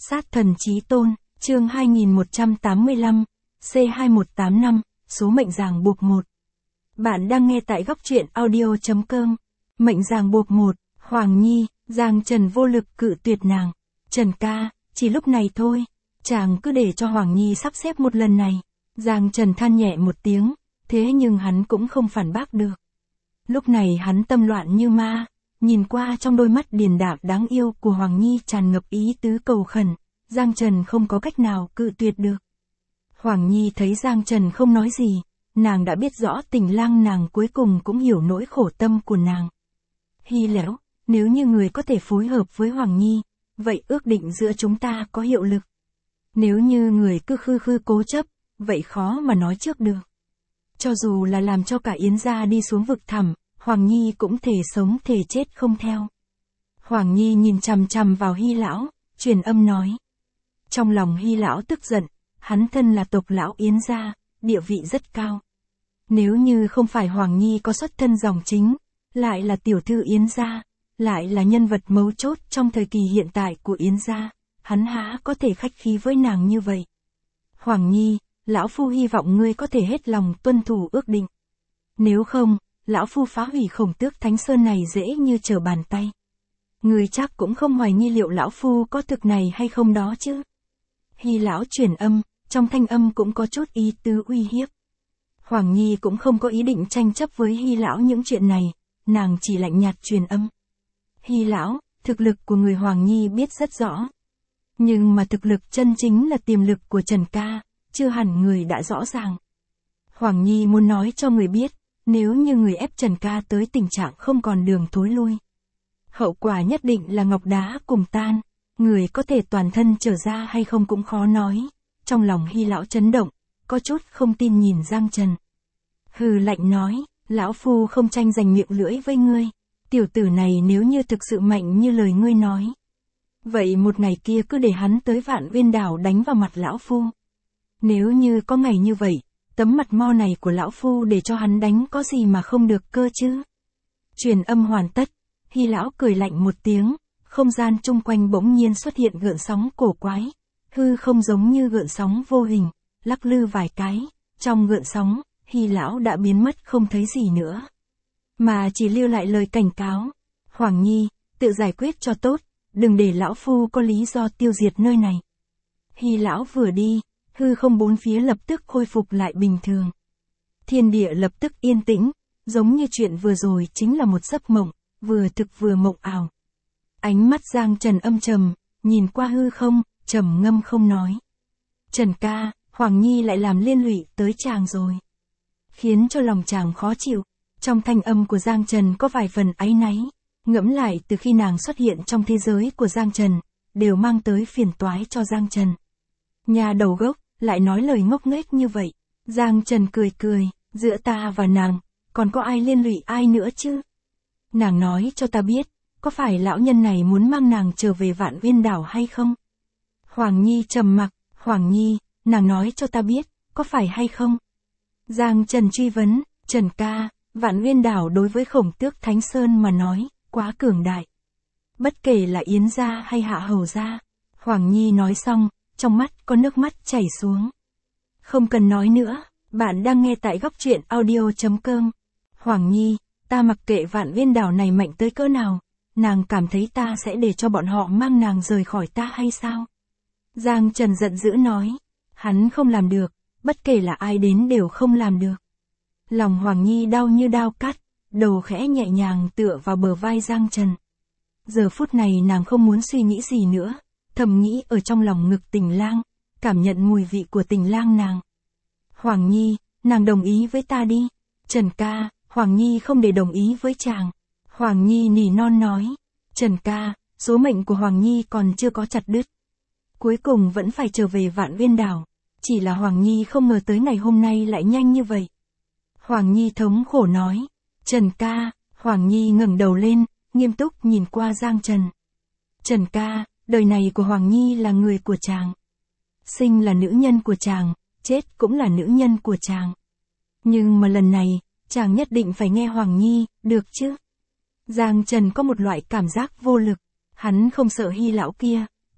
Sát thần chí tôn, chương 2185, C2185, số mệnh ràng buộc 1. Bạn đang nghe tại góc truyện audio.com. Mệnh ràng buộc 1, Hoàng Nhi, Giang Trần vô lực cự tuyệt nàng. Trần ca, chỉ lúc này thôi, chàng cứ để cho Hoàng Nhi sắp xếp một lần này. Giang Trần than nhẹ một tiếng, thế nhưng hắn cũng không phản bác được. Lúc này hắn tâm loạn như ma, nhìn qua trong đôi mắt điềm đạm đáng yêu của Hoàng Nhi tràn ngập ý tứ cầu khẩn, Giang Trần không có cách nào cự tuyệt được. Hoàng Nhi thấy Giang Trần không nói gì, nàng đã biết rõ Tình Lang nàng cuối cùng cũng hiểu nỗi khổ tâm của nàng. Hy lẽo, nếu như người có thể phối hợp với Hoàng Nhi, vậy ước định giữa chúng ta có hiệu lực. Nếu như người cứ khư cố chấp, vậy khó mà nói trước được. Cho dù là làm cho cả Yến gia đi xuống vực thẳm, Hoàng Nhi cũng thể sống thể chết không theo. Hoàng Nhi nhìn chằm chằm vào Hy lão, truyền âm nói. Trong lòng Hy lão tức giận, hắn thân là tộc lão Yến gia, địa vị rất cao. Nếu như không phải Hoàng Nhi có xuất thân dòng chính, lại là tiểu thư Yến gia, lại là nhân vật mấu chốt trong thời kỳ hiện tại của Yến gia, hắn há có thể khách khí với nàng như vậy. Hoàng Nhi, lão phu hy vọng ngươi có thể hết lòng tuân thủ ước định. Nếu không, lão phu phá hủy Khổng Tước Thánh Sơn này dễ như trở bàn tay. Ngươi chắc cũng không hoài nghi liệu lão phu có thực này hay không đó chứ. Hy lão truyền âm, trong thanh âm cũng có chút ý tứ uy hiếp. Hoàng Nhi cũng không có ý định tranh chấp với Hy lão những chuyện này, nàng chỉ lạnh nhạt truyền âm. Hy lão, thực lực của người Hoàng Nhi biết rất rõ. Nhưng mà thực lực chân chính là tiềm lực của Trần ca, chưa hẳn người đã rõ ràng. Hoàng Nhi muốn nói cho người biết, nếu như người ép Trần ca tới tình trạng không còn đường thối lui, hậu quả nhất định là ngọc đá cùng tan, người có thể toàn thân trở ra hay không cũng khó nói. Trong lòng Hy lão chấn động, có chút không tin nhìn Giang Trần. Hừ lạnh nói, lão phu không tranh giành miệng lưỡi với ngươi, tiểu tử này nếu như thực sự mạnh như lời ngươi nói, vậy một ngày kia cứ để hắn tới Vạn Uyên Đảo đánh vào mặt lão phu. Nếu như có ngày như vậy, tấm mặt mo này của lão phu để cho hắn đánh có gì mà không được cơ chứ. Truyền âm hoàn tất, Hy lão cười lạnh một tiếng, không gian chung quanh bỗng nhiên xuất hiện gợn sóng cổ quái, hư không giống như gợn sóng vô hình, lắc lư vài cái, trong gợn sóng, Hy lão đã biến mất không thấy gì nữa, mà chỉ lưu lại lời cảnh cáo. Hoàng Nhi, tự giải quyết cho tốt, đừng để lão phu có lý do tiêu diệt nơi này. Hy lão vừa đi, hư không bốn phía lập tức khôi phục lại bình thường. Thiên địa lập tức yên tĩnh, giống như chuyện vừa rồi chính là một giấc mộng, vừa thực vừa mộng ảo. Ánh mắt Giang Trần âm trầm, nhìn qua hư không, trầm ngâm không nói. Trần ca, Hoàng Nhi lại làm liên lụy tới chàng rồi, khiến cho lòng chàng khó chịu. Trong thanh âm của Giang Trần có vài phần áy náy, ngẫm lại từ khi nàng xuất hiện trong thế giới của Giang Trần, đều mang tới phiền toái cho Giang Trần. Nhà đầu gốc, lại nói lời ngốc nghếch như vậy. Giang Trần cười, giữa ta và nàng, còn có ai liên lụy ai nữa chứ? Nàng nói cho ta biết, có phải lão nhân này muốn mang nàng trở về Vạn Uyên Đảo hay không? Hoàng Nhi trầm mặc, Hoàng Nhi, nàng nói cho ta biết, có phải hay không? Giang Trần truy vấn, Trần ca, Vạn Uyên Đảo đối với Khổng Tước Thánh Sơn mà nói, quá cường đại. Bất kể là Yến gia hay Hạ Hầu gia. Hoàng Nhi nói xong, trong mắt có nước mắt chảy xuống. Không cần nói nữa, bạn đang nghe tại góc truyện audio.com. Hoàng Nhi, ta mặc kệ Vạn Uyên Đảo này mạnh tới cỡ nào, nàng cảm thấy ta sẽ để cho bọn họ mang nàng rời khỏi ta hay sao? Giang Trần giận dữ nói, hắn không làm được, bất kể là ai đến đều không làm được. Lòng Hoàng Nhi đau như đao cắt, đầu khẽ nhẹ nhàng tựa vào bờ vai Giang Trần. Giờ phút này nàng không muốn suy nghĩ gì nữa, thầm nghĩ ở trong lòng ngực Tình Lang, cảm nhận mùi vị của Tình Lang nàng. Hoàng Nhi, nàng đồng ý với ta đi. Trần ca, Hoàng Nhi không để đồng ý với chàng. Hoàng Nhi nỉ non nói, Trần ca, số mệnh của Hoàng Nhi còn chưa có chặt đứt. Cuối cùng vẫn phải trở về Vạn Uyên Đảo, chỉ là Hoàng Nhi không ngờ tới ngày hôm nay lại nhanh như vậy. Hoàng Nhi thống khổ nói, Trần ca. Hoàng Nhi ngẩng đầu lên, nghiêm túc nhìn qua Giang Trần. Trần ca, đời này của Hoàng Nhi là người của chàng. Sinh là nữ nhân của chàng, chết cũng là nữ nhân của chàng. Nhưng mà lần này, chàng nhất định phải nghe Hoàng Nhi, được chứ? Giang Trần có một loại cảm giác vô lực, hắn không sợ Hy lão kia,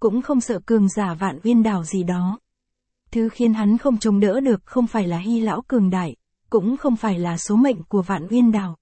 cũng không sợ cường giả Vạn Uyên Đảo gì đó. Thứ khiến hắn không chống đỡ được không phải là Hy lão cường đại, cũng không phải là số mệnh của Vạn Uyên Đảo,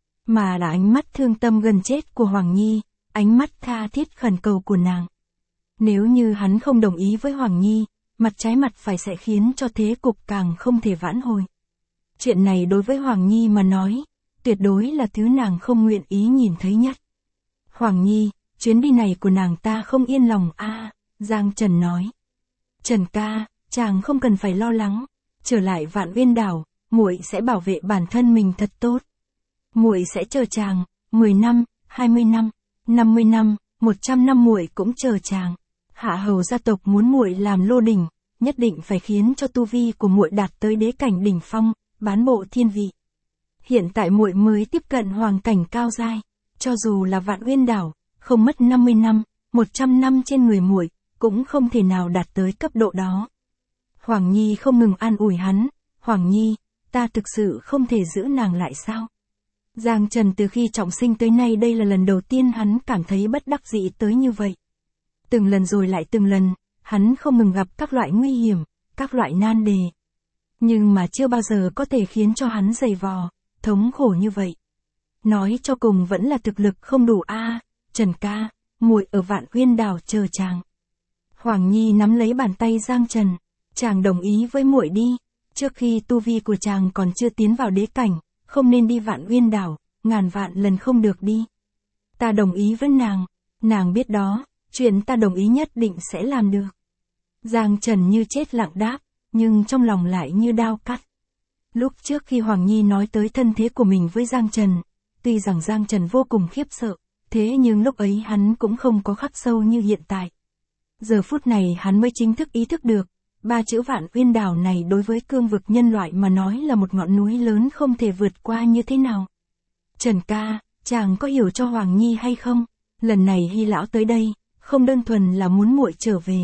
mà là ánh mắt thương tâm gần chết của Hoàng Nhi, ánh mắt tha thiết khẩn cầu của nàng. Nếu như hắn không đồng ý với Hoàng Nhi, mặt trái mặt phải sẽ khiến cho thế cục càng không thể vãn hồi. Chuyện này đối với Hoàng Nhi mà nói, tuyệt đối là thứ nàng không nguyện ý nhìn thấy nhất. Hoàng Nhi, chuyến đi này của nàng ta không yên lòng a. Giang Trần nói. Trần ca, chàng không cần phải lo lắng, trở lại Vạn Uyên Đảo, muội sẽ bảo vệ bản thân mình thật tốt. Muội sẽ chờ chàng, 10 năm, 20 năm, 50 năm, 100 năm muội cũng chờ chàng. Hạ hầu gia tộc muốn muội làm lô đỉnh, nhất định phải khiến cho tu vi của muội đạt tới đế cảnh đỉnh phong, bán bộ thiên vị. Hiện tại muội mới tiếp cận hoàng cảnh cao giai, cho dù là Vạn Uyên Đảo, không mất 50 năm, 100 năm trên người muội, cũng không thể nào đạt tới cấp độ đó. Hoàng Nhi không ngừng an ủi hắn, Hoàng Nhi, ta thực sự không thể giữ nàng lại sao? Giang Trần từ khi trọng sinh tới nay đây là lần đầu tiên hắn cảm thấy bất đắc dĩ tới như vậy. Từng lần rồi lại từng lần, hắn không ngừng gặp các loại nguy hiểm, các loại nan đề. Nhưng mà chưa bao giờ có thể khiến cho hắn dày vò, thống khổ như vậy. Nói cho cùng vẫn là thực lực không đủ a. Trần ca, muội ở Vạn Uyên Đảo chờ chàng. Hoàng Nhi nắm lấy bàn tay Giang Trần, chàng đồng ý với muội đi, trước khi tu vi của chàng còn chưa tiến vào đế cảnh, không nên đi Vạn Uyên Đảo, ngàn vạn lần không được đi. Ta đồng ý với nàng biết đó, chuyện ta đồng ý nhất định sẽ làm được. Giang Trần như chết lặng đáp, nhưng trong lòng lại như đao cắt. Lúc trước khi Hoàng Nhi nói tới thân thế của mình với Giang Trần, tuy rằng Giang Trần vô cùng khiếp sợ, thế nhưng lúc ấy hắn cũng không có khắc sâu như hiện tại. Giờ phút này hắn mới chính thức ý thức được, ba chữ Vạn Uyên Đảo này đối với cương vực nhân loại mà nói là một ngọn núi lớn không thể vượt qua như thế nào. Trần ca, chàng có hiểu cho Hoàng Nhi hay không? Lần này Hy lão tới đây, không đơn thuần là muốn muội trở về.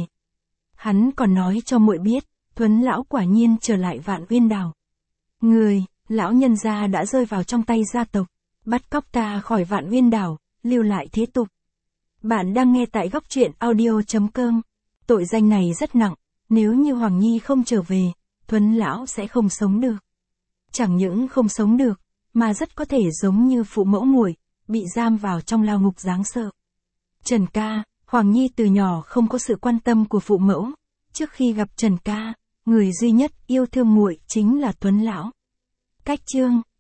Hắn còn nói cho muội biết, Thuấn lão quả nhiên trở lại Vạn Uyên Đảo. Người, lão nhân gia đã rơi vào trong tay gia tộc, bắt cóc ta khỏi Vạn Uyên Đảo, lưu lại thế tục. Bạn đang nghe tại góc truyện audio.com. Tội danh này rất nặng, nếu như Hoàng Nhi không trở về, Thuấn lão sẽ không sống được. Chẳng những không sống được, mà rất có thể giống như phụ mẫu muội, bị giam vào trong lao ngục đáng sợ. Trần ca, Hoàng Nhi từ nhỏ không có sự quan tâm của phụ mẫu, trước khi gặp Trần ca, người duy nhất yêu thương muội chính là Tuấn lão. Cách chương